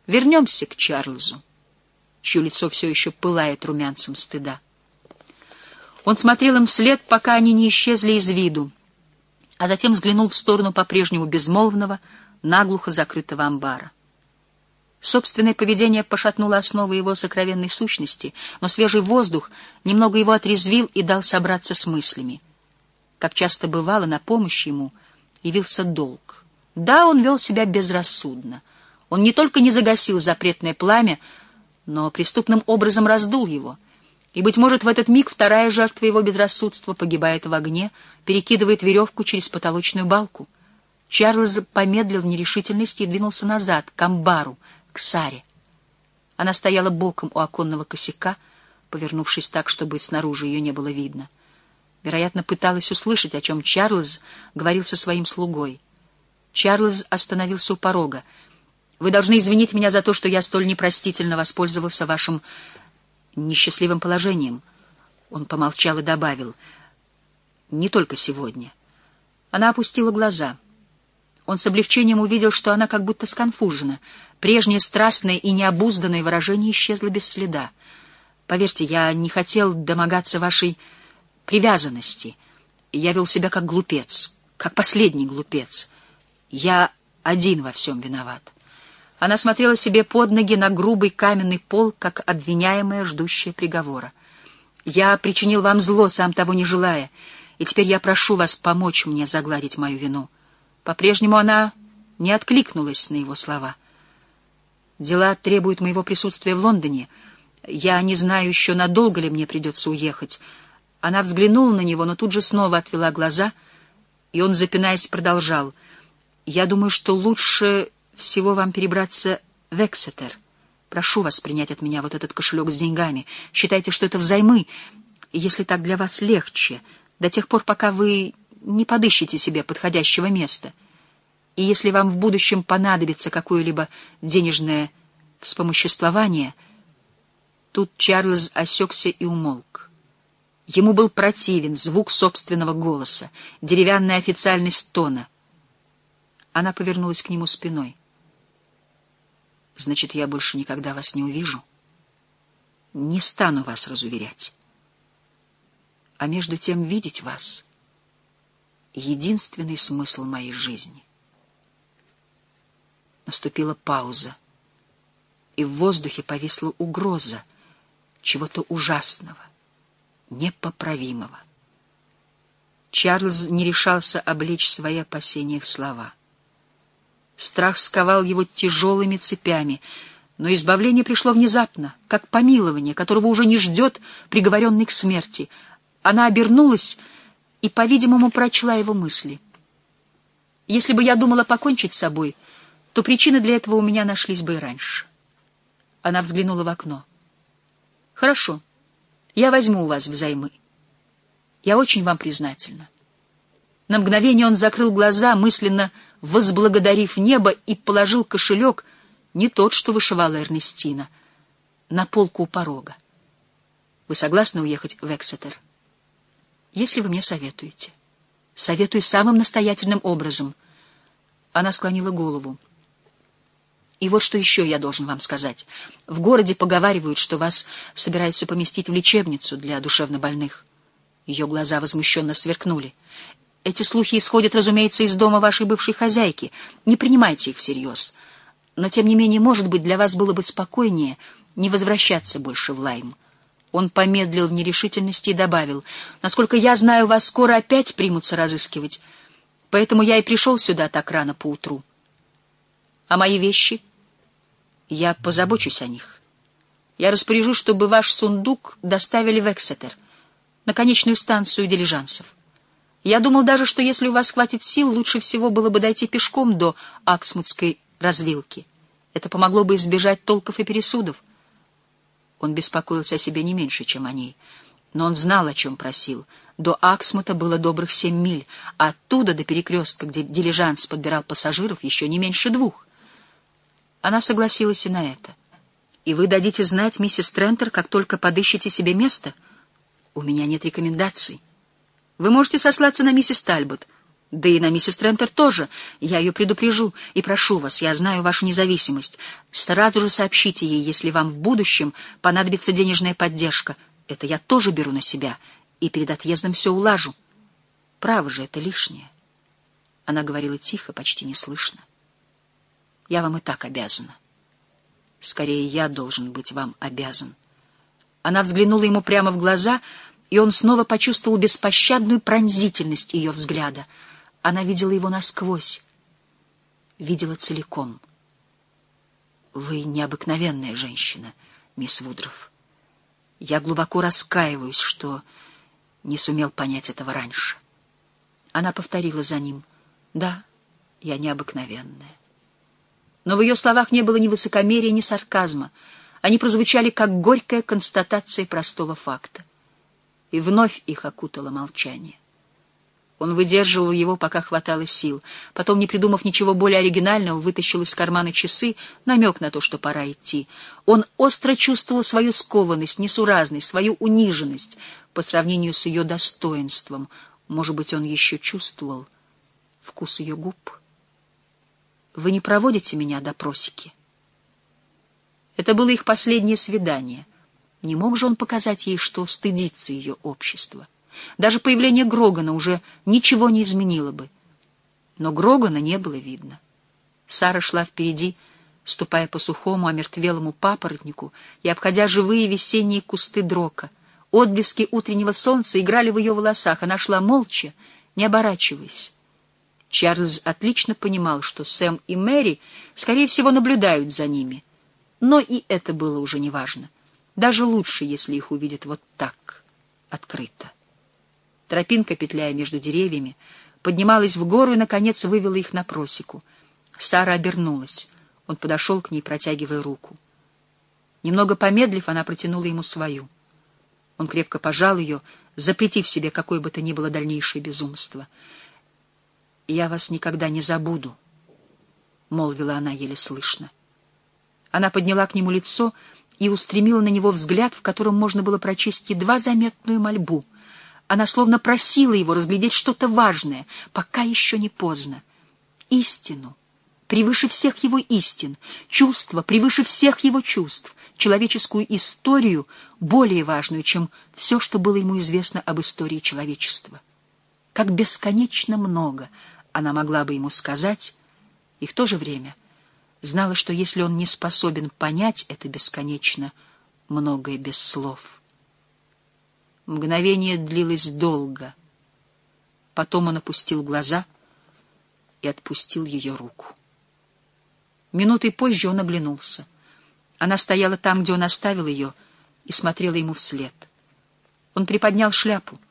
Вернемся к Чарльзу, чье лицо все еще пылает румянцем стыда. Он смотрел им вслед, пока они не исчезли из виду, а затем взглянул в сторону по-прежнему безмолвного, наглухо закрытого амбара. Собственное поведение пошатнуло основы его сокровенной сущности, но свежий воздух немного его отрезвил и дал собраться с мыслями. Как часто бывало, на помощь ему явился долг. Да, он вел себя безрассудно. Он не только не загасил запретное пламя, но преступным образом раздул его. И, быть может, в этот миг вторая жертва его безрассудства погибает в огне, перекидывает веревку через потолочную балку. Чарльз помедлил в нерешительности и двинулся назад, к амбару, к Саре. Она стояла боком у оконного косяка, повернувшись так, чтобы снаружи ее не было видно. Вероятно, пыталась услышать, о чем Чарльз говорил со своим слугой. Чарльз остановился у порога. «Вы должны извинить меня за то, что я столь непростительно воспользовался вашим несчастливым положением». Он помолчал и добавил: «Не только сегодня». Она опустила глаза. Он с облегчением увидел, что она как будто сконфужена. Прежнее страстное и необузданное выражение исчезло без следа. «Поверьте, я не хотел домогаться вашей привязанности. Я вел себя как глупец, как последний глупец. Я один во всем виноват». Она смотрела себе под ноги на грубый каменный пол, как обвиняемая, ждущая приговора. «Я причинил вам зло, сам того не желая, и теперь я прошу вас помочь мне загладить мою вину». По-прежнему она не откликнулась на его слова. «Дела требуют моего присутствия в Лондоне. Я не знаю еще, надолго ли мне придется уехать». Она взглянула на него, но тут же снова отвела глаза, и он, запинаясь, продолжал: «Я думаю, что лучше всего вам перебраться в Эксетер. Прошу вас принять от меня вот этот кошелек с деньгами. Считайте, что это взаймы, если так для вас легче, до тех пор, пока вы не подыщете себе подходящего места. И если вам в будущем понадобится какое-либо денежное вспомоществование...» Тут Чарльз осекся и умолк. Ему был противен звук собственного голоса, деревянная официальность тона. Она повернулась к нему спиной. «Значит, я больше никогда вас не увижу? Не стану вас разуверять. А между тем видеть вас — единственный смысл моей жизни». Наступила пауза, и в воздухе повисла угроза чего-то ужасного, непоправимого. Чарльз не решался облечь свои опасения в слова. Страх сковал его тяжелыми цепями, но избавление пришло внезапно, как помилование, которого уже не ждет приговоренный к смерти. Она обернулась и, по-видимому, прочла его мысли. «Если бы я думала покончить с собой, то причины для этого у меня нашлись бы и раньше». Она взглянула в окно. «Хорошо, я возьму у вас взаймы. Я очень вам признательна». На мгновение он закрыл глаза, мысленно возблагодарив небо, и положил кошелек, не тот, что вышивала Эрнестина, на полку у порога. «Вы согласны уехать в Эксетер?» «Если вы мне советуете». «Советую самым настоятельным образом». Она склонила голову. «И вот что еще я должен вам сказать. В городе поговаривают, что вас собираются поместить в лечебницу для душевнобольных». Ее глаза возмущенно сверкнули. «Эти слухи исходят, разумеется, из дома вашей бывшей хозяйки. Не принимайте их всерьез. Но, тем не менее, может быть, для вас было бы спокойнее не возвращаться больше в Лайм». Он помедлил в нерешительности и добавил: «Насколько я знаю, вас скоро опять примутся разыскивать, поэтому я и пришел сюда так рано поутру. А мои вещи? Я позабочусь о них. Я распоряжусь, чтобы ваш сундук доставили в Эксетер, на конечную станцию дилижансов. Я думал даже, что если у вас хватит сил, лучше всего было бы дойти пешком до Аксмутской развилки. Это помогло бы избежать толков и пересудов». Он беспокоился о себе не меньше, чем о ней. Но он знал, о чем просил. До Аксмута было добрых 7 миль, а оттуда до перекрестка, где дилижанс подбирал пассажиров, еще не меньше 2. Она согласилась и на это. «И вы дадите знать миссис Трентер, как только подыщете себе место?» «У меня нет рекомендаций. Вы можете сослаться на миссис Тальбот. Да и на миссис Трентер тоже. Я ее предупрежу. И прошу вас, я знаю вашу независимость. Сразу же сообщите ей, если вам в будущем понадобится денежная поддержка. Это я тоже беру на себя. И перед отъездом все улажу. Право же, это лишнее. Она говорила тихо, почти неслышно. Я вам и так обязана. Скорее, я должен быть вам обязан. Она взглянула ему прямо в глаза, и он снова почувствовал беспощадную пронзительность ее взгляда. Она видела его насквозь, видела целиком. Вы необыкновенная женщина, мисс Вудроф. Я глубоко раскаиваюсь, что не сумел понять этого раньше. Она повторила за ним. Да, я необыкновенная. Но в ее словах не было ни высокомерия, ни сарказма. Они прозвучали, как горькая констатация простого факта. И вновь их окутало молчание. Он выдерживал его, пока хватало сил. Потом, не придумав ничего более оригинального, вытащил из кармана часы, намек на то, что пора идти. Он остро чувствовал свою скованность, несуразность, свою униженность по сравнению с ее достоинством. Может быть, он еще чувствовал вкус ее губ. «Вы не проводите меня до просеки?» Это было их последнее свидание. Не мог же он показать ей, что стыдится ее общества. Даже появление Грогана уже ничего не изменило бы. Но Грогана не было видно. Сара шла впереди, ступая по сухому, омертвелому папоротнику и обходя живые весенние кусты дрока. Отблески утреннего солнца играли в ее волосах. Она шла молча, не оборачиваясь. Чарльз отлично понимал, что Сэм и Мэри, скорее всего, наблюдают за ними. Но и это было уже неважно. Даже лучше, если их увидят вот так, открыто. Тропинка, петляя между деревьями, поднималась в гору и, наконец, вывела их на просеку. Сара обернулась. Он подошел к ней, протягивая руку. Немного помедлив, она протянула ему свою. Он крепко пожал ее, запретив себе какое бы то ни было дальнейшее безумство. «Я вас никогда не забуду», — молвила она еле слышно. Она подняла к нему лицо и устремила на него взгляд, в котором можно было прочесть едва заметную мольбу. Она словно просила его разглядеть что-то важное, пока еще не поздно. Истину превыше всех его истин, чувство превыше всех его чувств, человеческую историю более важную, чем все, что было ему известно об истории человечества. Как бесконечно много она могла бы ему сказать, и в то же время знала, что если он не способен понять это бесконечно многое без слов. Мгновение длилось долго. Потом он опустил глаза и отпустил ее руку. Минутой позже он оглянулся. Она стояла там, где он оставил ее, и смотрела ему вслед. Он приподнял шляпу.